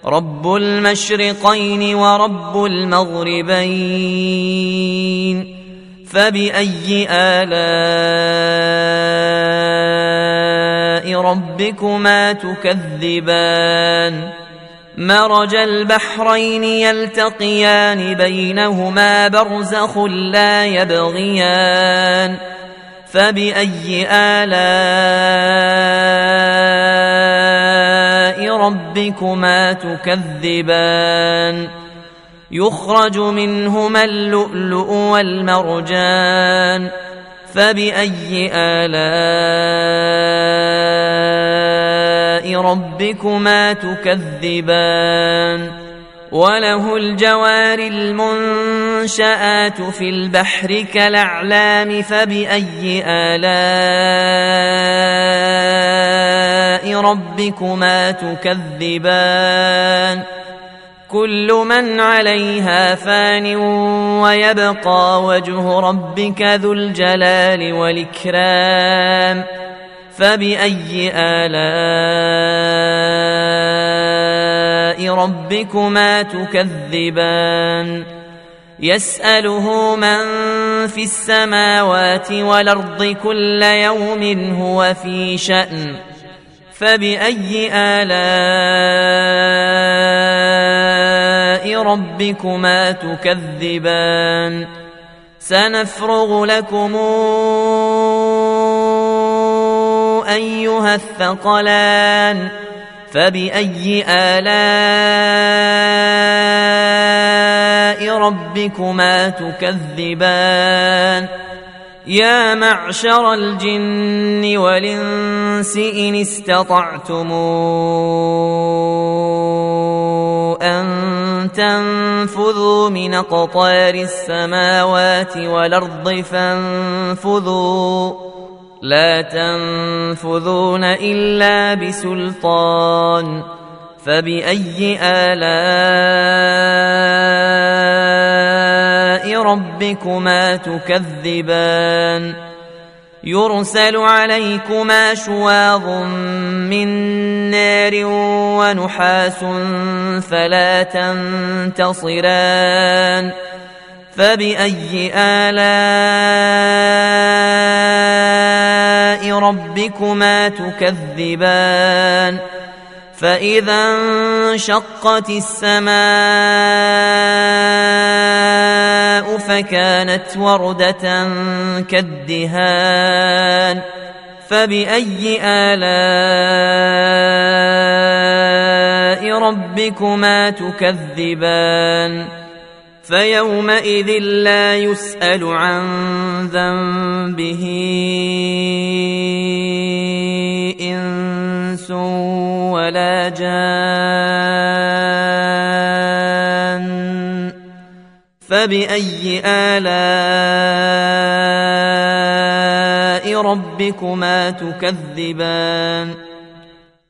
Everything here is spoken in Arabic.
رب المشرقين ورب المغربين فبأي آلاء ربكما تكذبان مرج البحرين يلتقيان بينهما برزخ لا يبغيان فبأي آلاء ربكما تكذبان يخرج منهما اللؤلؤ والمرجان فبأي آلاء ربكما تكذبان وله الجوار المنشآت في البحر كالأعلام فبأي آلاء ربكما تكذبان كل من عليها فان ويبقى وجه ربك ذو الجلال والإكرام فبأي آلاء ربكما تكذبان يسأله من في السماوات والأرض كل يوم هو في شأن فبأي آلاء ربكما تكذبان سنفرغ لكم أيها الثقلان فبأي آلاء ربكما تكذبان يا معشر الجن والإنس إن استطعتم أن تنفذوا من أقطار السماوات والأرض فانفذوا لا تنفذون إلا بسلطان فبأي آلاء ربكما تكذبان يرسل عليكما شواظ من نار ونحاس فلا تنتصران فبأي آلاء ربكما تكذبان فإذا انشقت السماء فكانت وردة كالدهان فبأي آلاء ربكما تكذبان فيومئذ لا يسأل عن ذنبه إنس ولا جان فبأي آلاء ربكما تكذبان